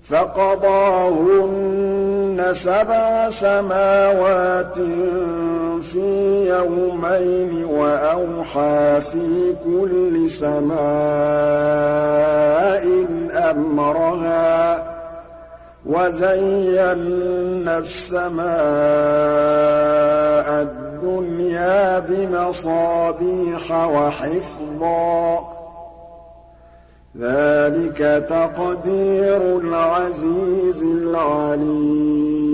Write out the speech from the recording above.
فَقَضَاهُنَّ سَبْعَ سَمَاوَاتٍ فِي يَوْمَيْنِ وَأَوْحَىٰ فِي كُلِّ سَمَاءٍ أَمْرَهَا ۚ وَزَيَّنَّا السَّمَاءَ الدُّنْيَا بِمَصَابِيحَ وَحِفْظًا ۚ ذَٰلِكَ تَقْدِيرُ الْعَزِيزِ الْعَلِيمِ